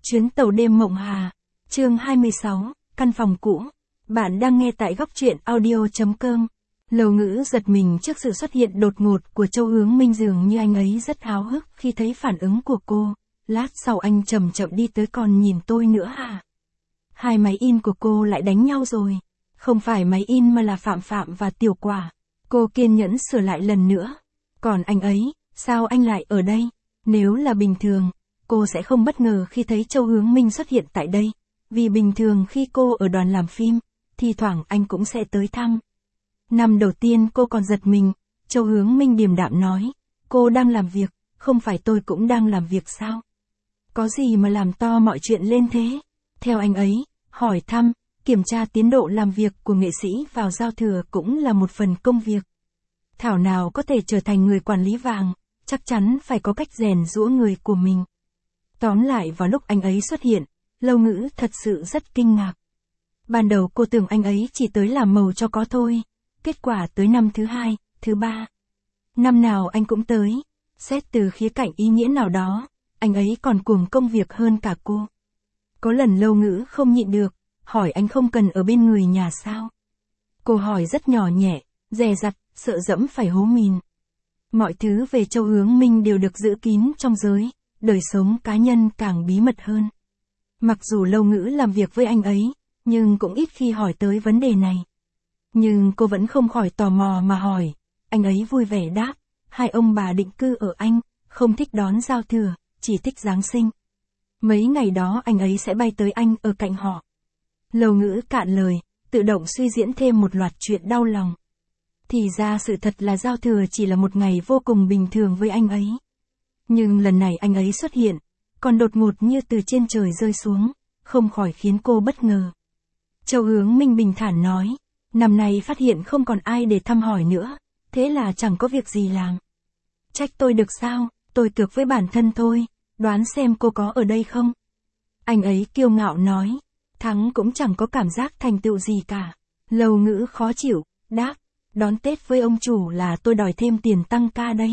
Chuyến tàu đêm mộng Hà, chương 26, căn phòng cũ. Bạn đang nghe tại góc truyện audio.com. Lâu Ngữ giật mình trước sự xuất hiện đột ngột của Châu Hướng Minh, dường như anh ấy rất háo hức khi thấy phản ứng của cô. Lát sau anh chậm chậm đi tới, còn nhìn tôi nữa hả? Hai máy in của cô lại đánh nhau rồi. Không phải máy in mà là Phạm Phạm và Tiểu Quả. Cô kiên nhẫn sửa lại lần nữa. Còn anh ấy, sao anh lại ở đây? Nếu là bình thường, cô sẽ không bất ngờ khi thấy Châu Hướng Minh xuất hiện tại đây. Vì bình thường khi cô ở đoàn làm phim, thi thoảng anh cũng sẽ tới thăm. Năm đầu tiên cô còn giật mình, Châu Hướng Minh điềm đạm nói, cô đang làm việc, không phải tôi cũng đang làm việc sao? Có gì mà làm to mọi chuyện lên thế? Theo anh ấy, hỏi thăm, kiểm tra tiến độ làm việc của nghệ sĩ vào giao thừa cũng là một phần công việc. Thảo nào có thể trở thành người quản lý vàng, chắc chắn phải có cách rèn giũa người của mình. Tóm lại, vào lúc anh ấy xuất hiện, Lâu Ngữ thật sự rất kinh ngạc. Ban đầu cô tưởng anh ấy chỉ tới làm màu cho có thôi, kết quả tới năm thứ hai, thứ ba. Năm nào anh cũng tới, xét từ khía cạnh ý nghĩa nào đó, anh ấy còn cuồng công việc hơn cả cô. Có lần Lâu Ngữ không nhịn được, hỏi anh không cần ở bên người nhà sao? Cô hỏi rất nhỏ nhẹ, dè dặt, sợ dẫm phải hố mìn. Mọi thứ về Châu Hướng Minh đều được giữ kín trong giới, đời sống cá nhân càng bí mật hơn. Mặc dù Lâu Ngữ làm việc với anh ấy, nhưng cũng ít khi hỏi tới vấn đề này. Nhưng cô vẫn không khỏi tò mò mà hỏi, anh ấy vui vẻ đáp, hai ông bà định cư ở Anh, không thích đón giao thừa, chỉ thích Giáng sinh. Mấy ngày đó anh ấy sẽ bay tới Anh ở cạnh họ. Lâu Ngữ cạn lời, tự động suy diễn thêm một loạt chuyện đau lòng. Thì ra sự thật là giao thừa chỉ là một ngày vô cùng bình thường với anh ấy. Nhưng lần này anh ấy xuất hiện, còn đột ngột như từ trên trời rơi xuống, không khỏi khiến cô bất ngờ. Châu Hướng Minh bình thản nói, năm nay phát hiện không còn ai để thăm hỏi nữa, thế là chẳng có việc gì làm. Trách tôi được sao, tôi cược với bản thân thôi, đoán xem cô có ở đây không? Anh ấy kiêu ngạo nói, thắng cũng chẳng có cảm giác thành tựu gì cả. Lâu Ngữ khó chịu, đáp, đón Tết với ông chủ là tôi đòi thêm tiền tăng ca đấy.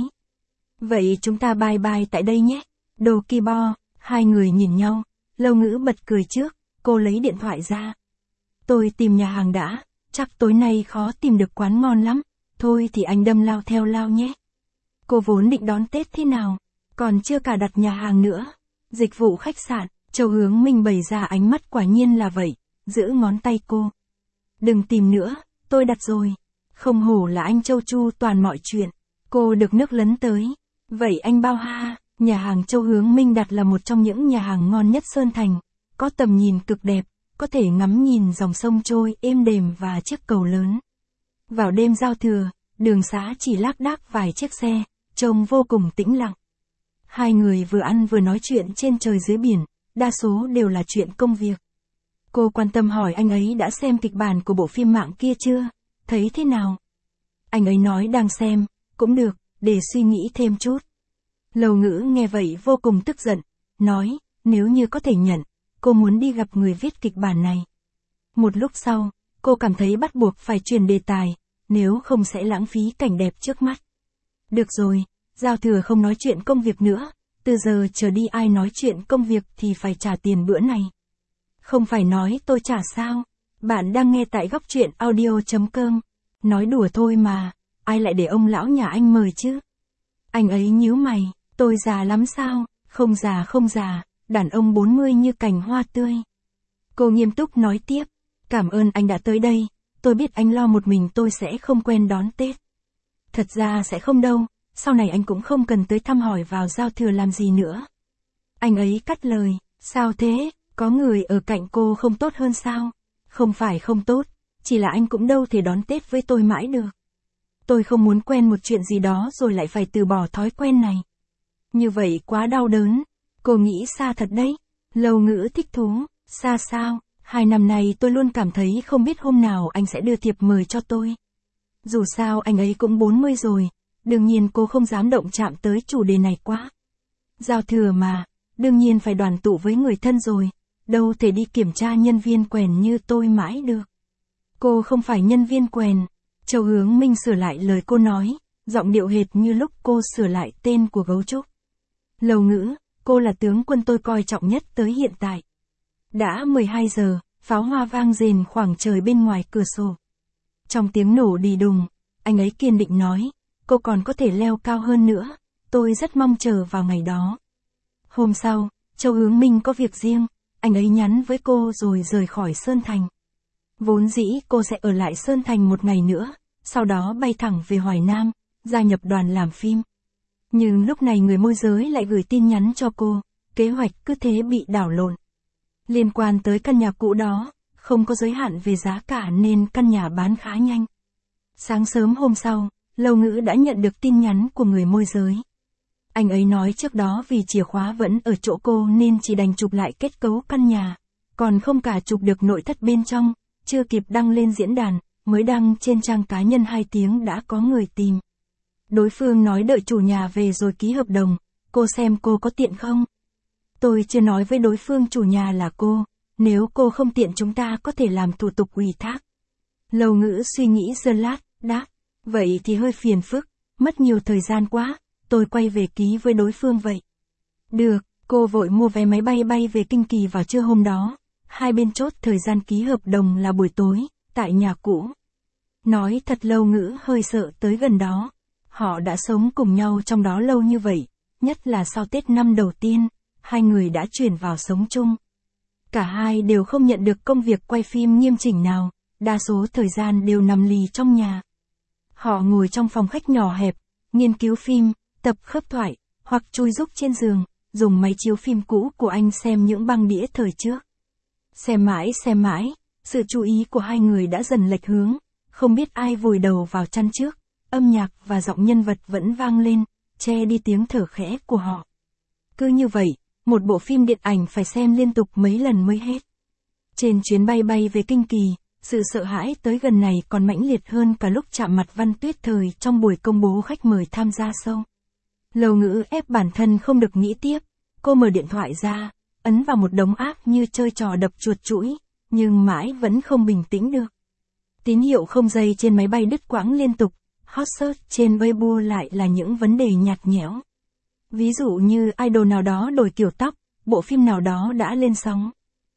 Vậy chúng ta bye bye tại đây nhé. Đồ kỳ bo. Hai người nhìn nhau, Lâu Ngữ bật cười trước, cô lấy điện thoại ra. Tôi tìm nhà hàng đã, chắc tối nay khó tìm được quán ngon lắm, thôi thì anh đâm lao theo lao nhé. Cô vốn định đón Tết thế nào, còn chưa cả đặt nhà hàng nữa. Dịch vụ khách sạn, Châu Hướng Minh bày ra ánh mắt quả nhiên là vậy, giữ ngón tay cô. Đừng tìm nữa, tôi đặt rồi. Không hổ là anh Châu chu toàn mọi chuyện, cô được nước lấn tới. Vậy anh bao ha? Nhà hàng Châu Hướng Minh đặt là một trong những nhà hàng ngon nhất Sơn Thành, có tầm nhìn cực đẹp, có thể ngắm nhìn dòng sông trôi êm đềm và chiếc cầu lớn. Vào đêm giao thừa, đường xá chỉ lác đác vài chiếc xe, trông vô cùng tĩnh lặng. Hai người vừa ăn vừa nói chuyện trên trời dưới biển, đa số đều là chuyện công việc. Cô quan tâm hỏi anh ấy đã xem kịch bản của bộ phim mạng kia chưa, thấy thế nào? Anh ấy nói đang xem, cũng được, để suy nghĩ thêm chút. Lâu Ngữ nghe vậy vô cùng tức giận, nói, nếu như có thể nhận, cô muốn đi gặp người viết kịch bản này. Một lúc sau, cô cảm thấy bắt buộc phải chuyển đề tài, nếu không sẽ lãng phí cảnh đẹp trước mắt. Được rồi, giao thừa không nói chuyện công việc nữa, từ giờ trở đi ai nói chuyện công việc thì phải trả tiền bữa này. Không phải nói tôi trả sao? Bạn đang nghe tại góc truyện audio.com. Nói đùa thôi mà, ai lại để ông lão nhà anh mời chứ? Anh ấy nhíu mày, tôi già lắm sao? Không già, đàn ông 40 như cành hoa tươi. Cô nghiêm túc nói tiếp, cảm ơn anh đã tới đây, tôi biết anh lo một mình tôi sẽ không quen đón Tết. Thật ra sẽ không đâu, sau này anh cũng không cần tới thăm hỏi vào giao thừa làm gì nữa. Anh ấy cắt lời, sao thế, có người ở cạnh cô không tốt hơn sao? Không phải không tốt, chỉ là anh cũng đâu thể đón Tết với tôi mãi được. Tôi không muốn quen một chuyện gì đó rồi lại phải từ bỏ thói quen này. Như vậy quá đau đớn. Cô nghĩ xa thật đấy. Lâu Ngữ thích thú. Xa sao? 2 năm nay tôi luôn cảm thấy không biết hôm nào anh sẽ đưa thiệp mời cho tôi. Dù sao anh ấy cũng 40 rồi. Đương nhiên cô không dám động chạm tới chủ đề này quá. Giao thừa mà, đương nhiên phải đoàn tụ với người thân rồi. Đâu thể đi kiểm tra nhân viên quèn như tôi mãi được. Cô không phải nhân viên quèn. Châu Hướng Minh sửa lại lời cô nói, giọng điệu hệt như lúc cô sửa lại tên của gấu trúc. Lâu Ngữ, cô là tướng quân tôi coi trọng nhất tới hiện tại. Đã 12 giờ, pháo hoa vang rền khoảng trời bên ngoài cửa sổ. Trong tiếng nổ đì đùng, anh ấy kiên định nói, cô còn có thể leo cao hơn nữa, tôi rất mong chờ vào ngày đó. Hôm sau, Châu Hướng Minh có việc riêng, anh ấy nhắn với cô rồi rời khỏi Sơn Thành. Vốn dĩ cô sẽ ở lại Sơn Thành một ngày nữa, sau đó bay thẳng về Hoài Nam, gia nhập đoàn làm phim. Nhưng lúc này người môi giới lại gửi tin nhắn cho cô, kế hoạch cứ thế bị đảo lộn. Liên quan tới căn nhà cũ đó, không có giới hạn về giá cả nên căn nhà bán khá nhanh. Sáng sớm hôm sau, Lâu Ngữ đã nhận được tin nhắn của người môi giới. Anh ấy nói trước đó vì chìa khóa vẫn ở chỗ cô nên chỉ đành chụp lại kết cấu căn nhà, còn không cả chụp được nội thất bên trong, chưa kịp đăng lên diễn đàn, mới đăng trên trang cá nhân 2 tiếng đã có người tìm. Đối phương nói đợi chủ nhà về rồi ký hợp đồng, cô xem cô có tiện không? Tôi chưa nói với đối phương chủ nhà là cô, nếu cô không tiện chúng ta có thể làm thủ tục ủy thác. Lâu Ngữ suy nghĩ giây lát, đáp, vậy thì hơi phiền phức, mất nhiều thời gian quá, tôi quay về ký với đối phương vậy. Được, cô vội mua vé máy bay bay về Kinh Kỳ vào trưa hôm đó, hai bên chốt thời gian ký hợp đồng là buổi tối, tại nhà cũ. Nói thật Lâu Ngữ hơi sợ tới gần đó, họ đã sống cùng nhau trong đó lâu như vậy, nhất là sau Tết năm đầu tiên, hai người đã chuyển vào sống chung. Cả hai đều không nhận được công việc quay phim nghiêm chỉnh nào, đa số thời gian đều nằm lì trong nhà. Họ ngồi trong phòng khách nhỏ hẹp, nghiên cứu phim, tập khớp thoại, hoặc chui rúc trên giường, dùng máy chiếu phim cũ của anh xem những băng đĩa thời trước. Xem mãi, sự chú ý của hai người đã dần lệch hướng, không biết ai vùi đầu vào chăn trước, âm nhạc và giọng nhân vật vẫn vang lên, che đi tiếng thở khẽ của họ. Cứ như vậy, một bộ phim điện ảnh phải xem liên tục mấy lần mới hết. Trên chuyến bay bay về Kinh Kỳ, sự sợ hãi tới gần này còn mãnh liệt hơn cả lúc chạm mặt Văn Tuyết Thời trong buổi công bố khách mời tham gia show. Lâu Ngữ ép bản thân không được nghĩ tiếp, cô mở điện thoại ra, ấn vào một đống app như chơi trò đập chuột chũi, nhưng mãi vẫn không bình tĩnh được. Tín hiệu không dây trên máy bay đứt quãng liên tục, hot search trên Weibo lại là những vấn đề nhạt nhẽo. Ví dụ như idol nào đó đổi kiểu tóc, bộ phim nào đó đã lên sóng.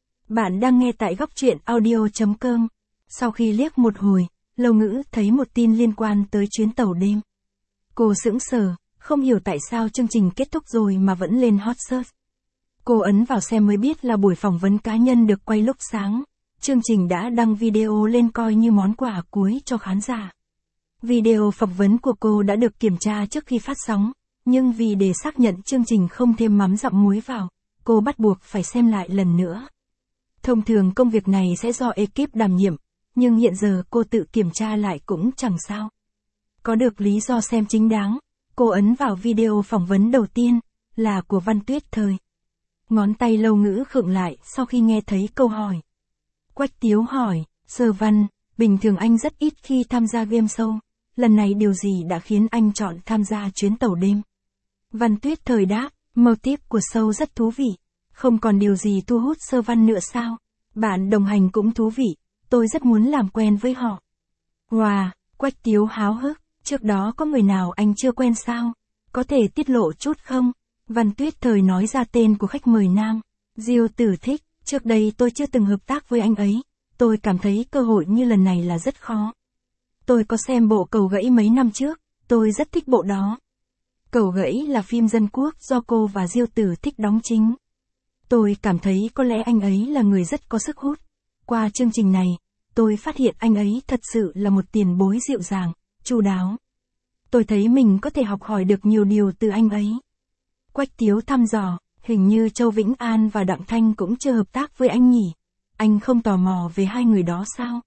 Bạn đang nghe tại góc truyện audio.com. Sau khi liếc một hồi, Lâu Ngữ thấy một tin liên quan tới chuyến tàu đêm. Cô sững sờ, không hiểu tại sao chương trình kết thúc rồi mà vẫn lên hot search. Cô ấn vào xem mới biết là buổi phỏng vấn cá nhân được quay lúc sáng. Chương trình đã đăng video lên coi như món quà cuối cho khán giả. Video phỏng vấn của cô đã được kiểm tra trước khi phát sóng, nhưng vì để xác nhận chương trình không thêm mắm dặm muối vào, cô bắt buộc phải xem lại lần nữa. Thông thường công việc này sẽ do ekip đảm nhiệm, nhưng hiện giờ cô tự kiểm tra lại cũng chẳng sao. Có được lý do xem chính đáng, cô ấn vào video phỏng vấn đầu tiên, là của Văn Tuyết Thời. Ngón tay Lâu Ngữ khựng lại sau khi nghe thấy câu hỏi. Quách Tiếu hỏi, Sơ Văn, bình thường anh rất ít khi tham gia game show, lần này điều gì đã khiến anh chọn tham gia chuyến tàu đêm? Văn Tuyết Thời đáp, motive của show rất thú vị, không còn điều gì thu hút Sơ Văn nữa sao? Bạn đồng hành cũng thú vị, tôi rất muốn làm quen với họ. Wow, Quách Tiếu háo hức, trước đó có người nào anh chưa quen sao? Có thể tiết lộ chút không? Văn Tuyết Thời nói ra tên của khách mời nam. Diêu Tử Thích, trước đây tôi chưa từng hợp tác với anh ấy, tôi cảm thấy cơ hội như lần này là rất khó. Tôi có xem bộ Cầu Gãy mấy năm trước, tôi rất thích bộ đó. Cầu Gãy là phim dân quốc do cô và Diêu Tử Thích đóng chính. Tôi cảm thấy có lẽ anh ấy là người rất có sức hút. Qua chương trình này, tôi phát hiện anh ấy thật sự là một tiền bối dịu dàng, chu đáo. Tôi thấy mình có thể học hỏi được nhiều điều từ anh ấy. Quách Tiếu thăm dò, hình như Châu Vĩnh An và Đặng Thanh cũng chưa hợp tác với anh nhỉ? Anh không tò mò về hai người đó sao?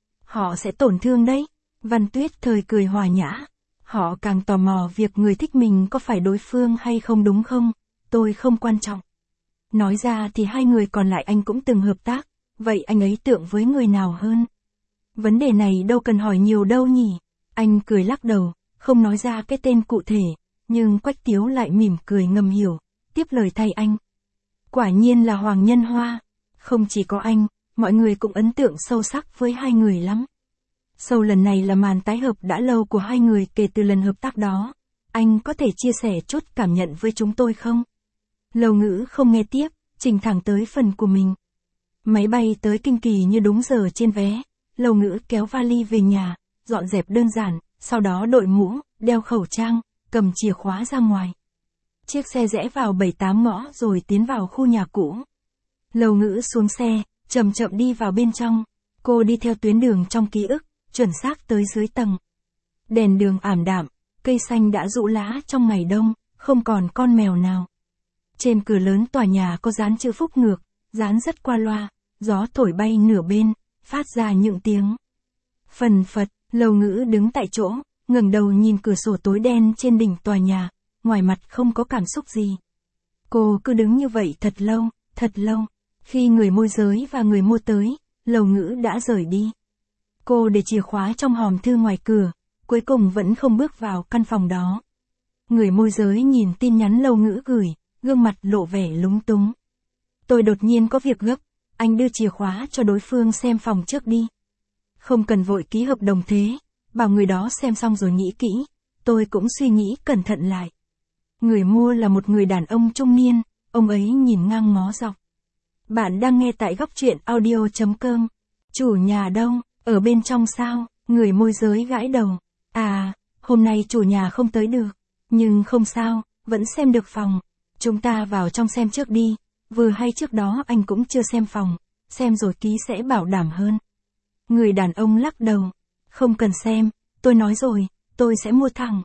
Họ sẽ tổn thương đấy. Văn Tuyết Thời cười hòa nhã. Họ càng tò mò việc người thích mình có phải đối phương hay không đúng không? Tôi không quan trọng. Nói ra thì hai người còn lại anh cũng từng hợp tác, vậy anh ấy tượng với người nào hơn? Vấn đề này đâu cần hỏi nhiều đâu nhỉ? Anh cười lắc đầu, không nói ra cái tên cụ thể, nhưng Quách Tiếu lại mỉm cười ngầm hiểu, tiếp lời thay anh. Quả nhiên là Hoàng Nhân Hoa, không chỉ có anh, mọi người cũng ấn tượng sâu sắc với hai người lắm. Show lần này là màn tái hợp đã lâu của hai người kể từ lần hợp tác đó. Anh có thể chia sẻ chút cảm nhận với chúng tôi không? Lâu Ngữ không nghe tiếp, trình thẳng tới phần của mình. Máy bay tới Kinh Kỳ như đúng giờ trên vé, Lâu Ngữ kéo vali về nhà, dọn dẹp đơn giản, sau đó đội mũ, đeo khẩu trang, cầm chìa khóa ra ngoài. Chiếc xe rẽ vào 7-8 ngõ rồi tiến vào khu nhà cũ. Lâu Ngữ xuống xe, chậm chậm đi vào bên trong. Cô đi theo tuyến đường trong ký ức, chuẩn xác tới dưới tầng. Đèn đường ảm đạm, cây xanh đã rũ lá trong ngày đông, không còn con mèo nào. Trên cửa lớn tòa nhà có dán chữ Phúc ngược, dán rất qua loa, gió thổi bay nửa bên, phát ra những tiếng phần phật. Lâu Ngữ đứng tại chỗ, ngẩng đầu nhìn cửa sổ tối đen trên đỉnh tòa nhà, ngoài mặt không có cảm xúc gì. Cô cứ đứng như vậy thật lâu, thật lâu. Khi người môi giới và người mua tới, Lâu Ngữ đã rời đi. Cô để chìa khóa trong hòm thư ngoài cửa, cuối cùng vẫn không bước vào căn phòng đó. Người môi giới nhìn tin nhắn Lâu Ngữ gửi, gương mặt lộ vẻ lúng túng. Tôi đột nhiên có việc gấp, anh đưa chìa khóa cho đối phương xem phòng trước đi. Không cần vội ký hợp đồng thế, bảo người đó xem xong rồi nghĩ kỹ, tôi cũng suy nghĩ cẩn thận lại. Người mua là một người đàn ông trung niên, ông ấy nhìn ngang ngó dọc. Bạn đang nghe tại góc truyện audio.com. Chủ nhà đâu, ở bên trong sao? Người môi giới gãi đầu. À, hôm nay chủ nhà không tới được. Nhưng không sao, vẫn xem được phòng. Chúng ta vào trong xem trước đi. Vừa hay trước đó anh cũng chưa xem phòng. Xem rồi ký sẽ bảo đảm hơn. Người đàn ông lắc đầu. Không cần xem, tôi nói rồi, tôi sẽ mua thẳng.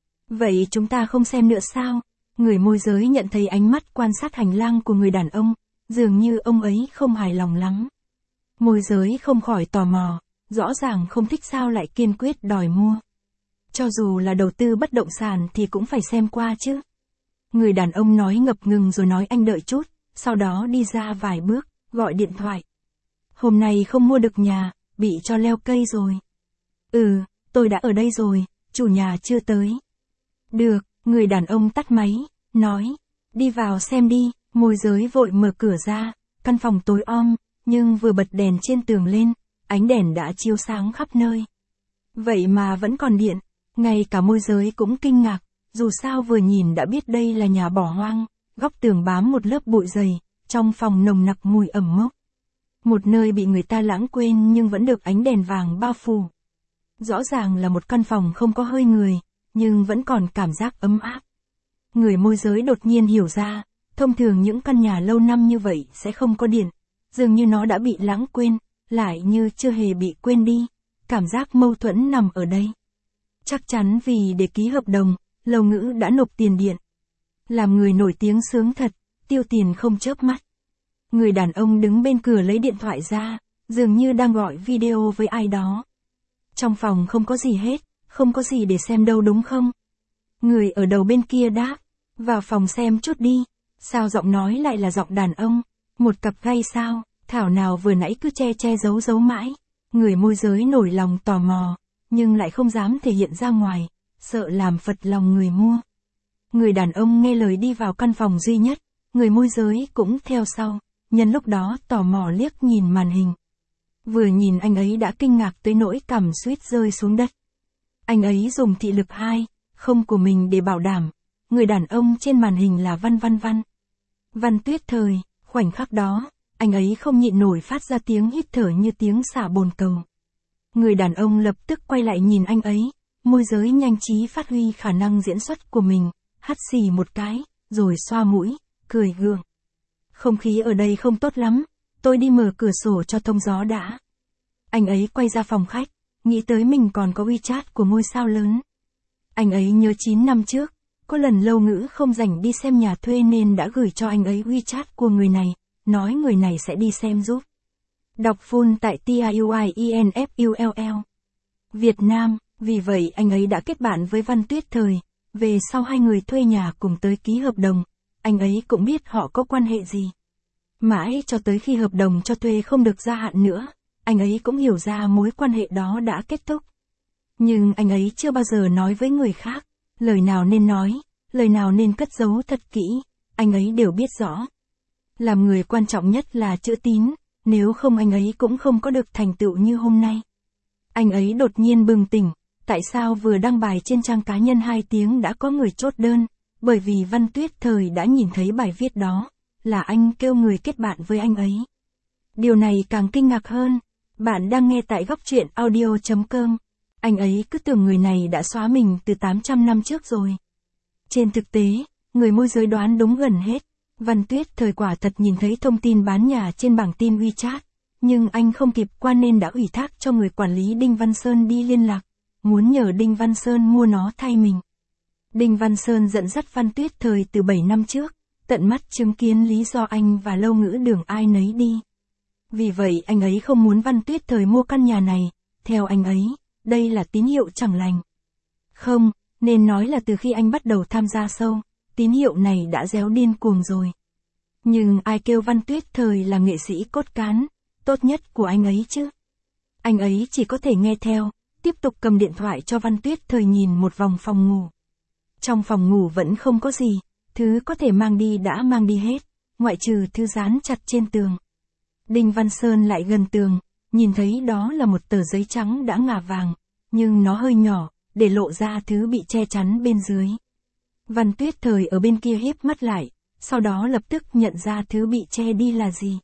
Vậy chúng ta không xem nữa sao? Người môi giới nhận thấy ánh mắt quan sát hành lang của người đàn ông. Dường như ông ấy không hài lòng lắm. Môi giới không khỏi tò mò, rõ ràng không thích sao lại kiên quyết đòi mua. Cho dù là đầu tư bất động sản thì cũng phải xem qua chứ. Người đàn ông nói ngập ngừng rồi nói anh đợi chút, sau đó đi ra vài bước, gọi điện thoại. Hôm nay không mua được nhà, bị cho leo cây rồi. Tôi đã ở đây rồi, chủ nhà chưa tới. Được, người đàn ông tắt máy, nói, đi vào xem đi. Môi giới vội mở cửa ra, căn phòng tối om, nhưng vừa bật đèn trên tường lên, ánh đèn đã chiếu sáng khắp nơi. Vậy mà vẫn còn điện, ngay cả môi giới cũng kinh ngạc, dù sao vừa nhìn đã biết đây là nhà bỏ hoang, góc tường bám một lớp bụi dày, trong phòng nồng nặc mùi ẩm mốc. Một nơi bị người ta lãng quên nhưng vẫn được ánh đèn vàng bao phủ. Rõ ràng là một căn phòng không có hơi người, nhưng vẫn còn cảm giác ấm áp. Người môi giới đột nhiên hiểu ra. Thông thường những căn nhà lâu năm như vậy sẽ không có điện, dường như nó đã bị lãng quên, lại như chưa hề bị quên đi, cảm giác mâu thuẫn nằm ở đây. Chắc chắn vì để ký hợp đồng, Lâu Ngữ đã nộp tiền điện. Làm người nổi tiếng sướng thật, tiêu tiền không chớp mắt. Người đàn ông đứng bên cửa lấy điện thoại ra, dường như đang gọi video với ai đó. Trong phòng không có gì hết, không có gì để xem đâu đúng không? Người ở đầu bên kia đáp, vào phòng xem chút đi. Sao giọng nói lại là giọng đàn ông? Một cặp gay sao? Thảo nào vừa nãy cứ che giấu mãi. Người môi giới nổi lòng tò mò, nhưng lại không dám thể hiện ra ngoài, sợ làm phật lòng người mua. Người đàn ông nghe lời đi vào căn phòng duy nhất, người môi giới cũng theo sau, nhân lúc đó tò mò liếc nhìn màn hình. Vừa nhìn anh ấy đã kinh ngạc tới nỗi cằm suýt rơi xuống đất. Anh ấy dùng thị lực 2, không của mình để bảo đảm, người đàn ông trên màn hình là Văn Tuyết Thời. Khoảnh khắc đó, anh ấy không nhịn nổi phát ra tiếng hít thở như tiếng xả bồn cầu. Người đàn ông lập tức quay lại nhìn anh ấy, môi giới nhanh trí phát huy khả năng diễn xuất của mình, hắt xì một cái, rồi xoa mũi, cười gượng. Không khí ở đây không tốt lắm, tôi đi mở cửa sổ cho thông gió đã. Anh ấy quay ra phòng khách, nghĩ tới mình còn có WeChat của ngôi sao lớn. Anh ấy nhớ 9 năm trước, có lần Lâu Ngữ không rảnh đi xem nhà thuê nên đã gửi cho anh ấy WeChat của người này, nói người này sẽ đi xem giúp. Đọc full tại TIUIENFULL Việt Nam, vì vậy anh ấy đã kết bạn với Văn Tuyết Thời, về sau hai người thuê nhà cùng tới ký hợp đồng, anh ấy cũng biết họ có quan hệ gì. Mãi cho tới khi hợp đồng cho thuê không được gia hạn nữa, anh ấy cũng hiểu ra mối quan hệ đó đã kết thúc. Nhưng anh ấy chưa bao giờ nói với người khác, lời nào nên nói, lời nào nên cất giấu thật kỹ, anh ấy đều biết rõ. Làm người quan trọng nhất là chữ tín, nếu không anh ấy cũng không có được thành tựu như hôm nay. Anh ấy đột nhiên bừng tỉnh, tại sao vừa đăng bài trên trang cá nhân 2 tiếng đã có người chốt đơn, bởi vì Văn Tuyết Thời đã nhìn thấy bài viết đó, là anh kêu người kết bạn với anh ấy. Điều này càng kinh ngạc hơn, bạn đang nghe tại góc truyện audio.com. Anh ấy cứ tưởng người này đã xóa mình từ 800 năm trước rồi. Trên thực tế, người môi giới đoán đúng gần hết. Văn Tuyết Thời quả thật nhìn thấy thông tin bán nhà trên bảng tin WeChat, nhưng anh không kịp qua nên đã ủy thác cho người quản lý Đinh Văn Sơn đi liên lạc, muốn nhờ Đinh Văn Sơn mua nó thay mình. Đinh Văn Sơn dẫn dắt Văn Tuyết Thời từ 7 năm trước, tận mắt chứng kiến lý do anh và Lâu Ngữ đường ai nấy đi. Vì vậy anh ấy không muốn Văn Tuyết Thời mua căn nhà này, theo anh ấy, đây là tín hiệu chẳng lành. Không, nên nói là từ khi anh bắt đầu tham gia sâu, tín hiệu này đã réo điên cuồng rồi. Nhưng ai kêu Văn Tuyết Thời là nghệ sĩ cốt cán, tốt nhất của anh ấy chứ? Anh ấy chỉ có thể nghe theo, tiếp tục cầm điện thoại cho Văn Tuyết Thời nhìn một vòng phòng ngủ. Trong phòng ngủ vẫn không có gì, thứ có thể mang đi đã mang đi hết, ngoại trừ thứ dán chặt trên tường. Đinh Văn Sơn lại gần tường, nhìn thấy đó là một tờ giấy trắng đã ngả vàng, nhưng nó hơi nhỏ, để lộ ra thứ bị che chắn bên dưới. Văn Tuyết Thời ở bên kia híp mắt lại, sau đó lập tức nhận ra thứ bị che đi là gì.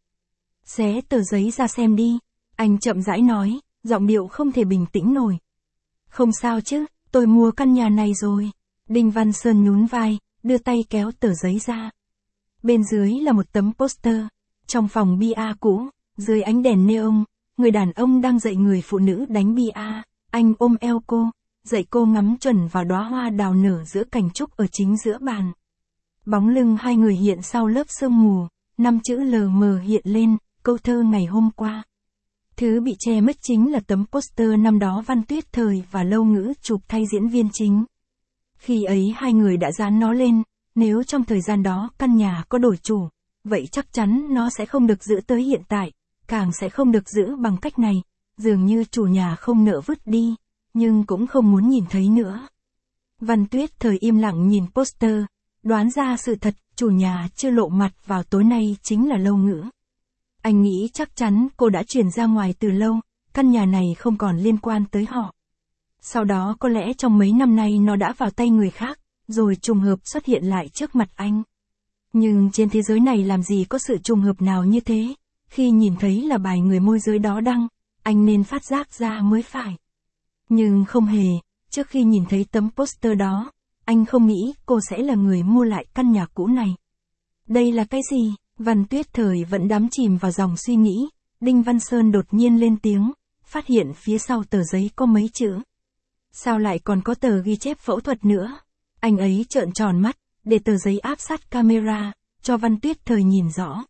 Xé tờ giấy ra xem đi, anh chậm rãi nói, giọng điệu không thể bình tĩnh nổi. Không sao chứ, tôi mua căn nhà này rồi. Đinh Văn Sơn nhún vai, đưa tay kéo tờ giấy ra. Bên dưới là một tấm poster. Trong phòng bia cũ, dưới ánh đèn neon, người đàn ông đang dạy người phụ nữ đánh bia. Anh ôm eo cô, dạy cô ngắm chuẩn vào đóa hoa đào nở giữa cành trúc ở chính giữa bàn. Bóng lưng hai người hiện sau lớp sương mù, 5 chữ lờ mờ hiện lên, câu thơ ngày hôm qua. Thứ bị che mất chính là tấm poster năm đó Văn Tuyết Thời và Lâu Ngữ chụp thay diễn viên chính. Khi ấy hai người đã dán nó lên, nếu trong thời gian đó căn nhà có đổi chủ, vậy chắc chắn nó sẽ không được giữ tới hiện tại, càng sẽ không được giữ bằng cách này, dường như chủ nhà không nỡ vứt đi, nhưng cũng không muốn nhìn thấy nữa. Văn Tuyết Thời im lặng nhìn poster, đoán ra sự thật, chủ nhà chưa lộ mặt vào tối nay chính là Lâu Ngữ. Anh nghĩ chắc chắn cô đã chuyển ra ngoài từ lâu, căn nhà này không còn liên quan tới họ. Sau đó có lẽ trong mấy năm nay nó đã vào tay người khác, rồi trùng hợp xuất hiện lại trước mặt anh. Nhưng trên thế giới này làm gì có sự trùng hợp nào như thế, khi nhìn thấy là bài người môi giới đó đăng, anh nên phát giác ra mới phải. Nhưng không hề, trước khi nhìn thấy tấm poster đó, anh không nghĩ cô sẽ là người mua lại căn nhà cũ này. Đây là cái gì? Văn Tuyết Thời vẫn đắm chìm vào dòng suy nghĩ, Đinh Văn Sơn đột nhiên lên tiếng, phát hiện phía sau tờ giấy có mấy chữ. Sao lại còn có tờ ghi chép phẫu thuật nữa? Anh ấy trợn tròn mắt, để tờ giấy áp sát camera, cho Văn Tuyết Thời nhìn rõ.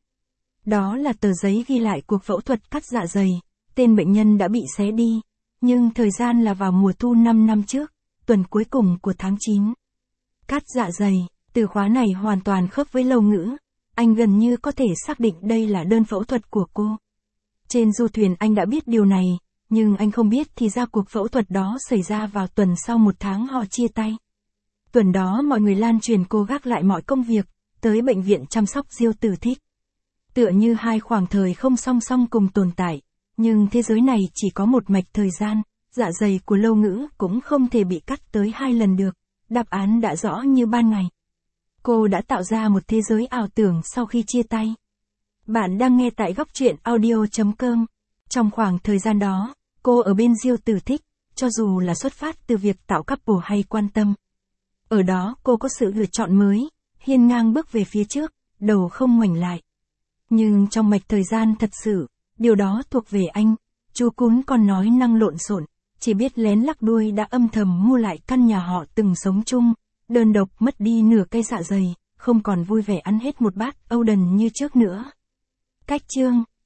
Đó là tờ giấy ghi lại cuộc phẫu thuật cắt dạ dày, tên bệnh nhân đã bị xé đi, nhưng thời gian là vào mùa thu 5 năm trước, tuần cuối cùng của tháng 9. Cắt dạ dày, từ khóa này hoàn toàn khớp với Lâu Ngữ, anh gần như có thể xác định đây là đơn phẫu thuật của cô. Trên du thuyền anh đã biết điều này, nhưng anh không biết thì ra cuộc phẫu thuật đó xảy ra vào tuần sau 1 tháng họ chia tay. Tuần đó mọi người lan truyền cô gác lại mọi công việc, tới bệnh viện chăm sóc Diêu Tử Thích. Tựa như hai khoảng thời không song song cùng tồn tại, nhưng thế giới này chỉ có một mạch thời gian, dạ dày của Lâu Ngữ cũng không thể bị cắt tới 2 lần được, đáp án đã rõ như ban ngày. Cô đã tạo ra một thế giới ảo tưởng sau khi chia tay. Bạn đang nghe tại góc truyện audio.com. Trong khoảng thời gian đó, cô ở bên Diêu Tử Thích, cho dù là xuất phát từ việc tạo couple hay quan tâm. Ở đó cô có sự lựa chọn mới, hiên ngang bước về phía trước, đầu không ngoảnh lại. Nhưng trong mạch thời gian thật sự, điều đó thuộc về anh, chú cún còn nói năng lộn xộn, chỉ biết lén lắc đuôi đã âm thầm mua lại căn nhà họ từng sống chung, đơn độc mất đi nửa cây dạ dày, không còn vui vẻ ăn hết một bát Âu Đần như trước nữa. Cách chương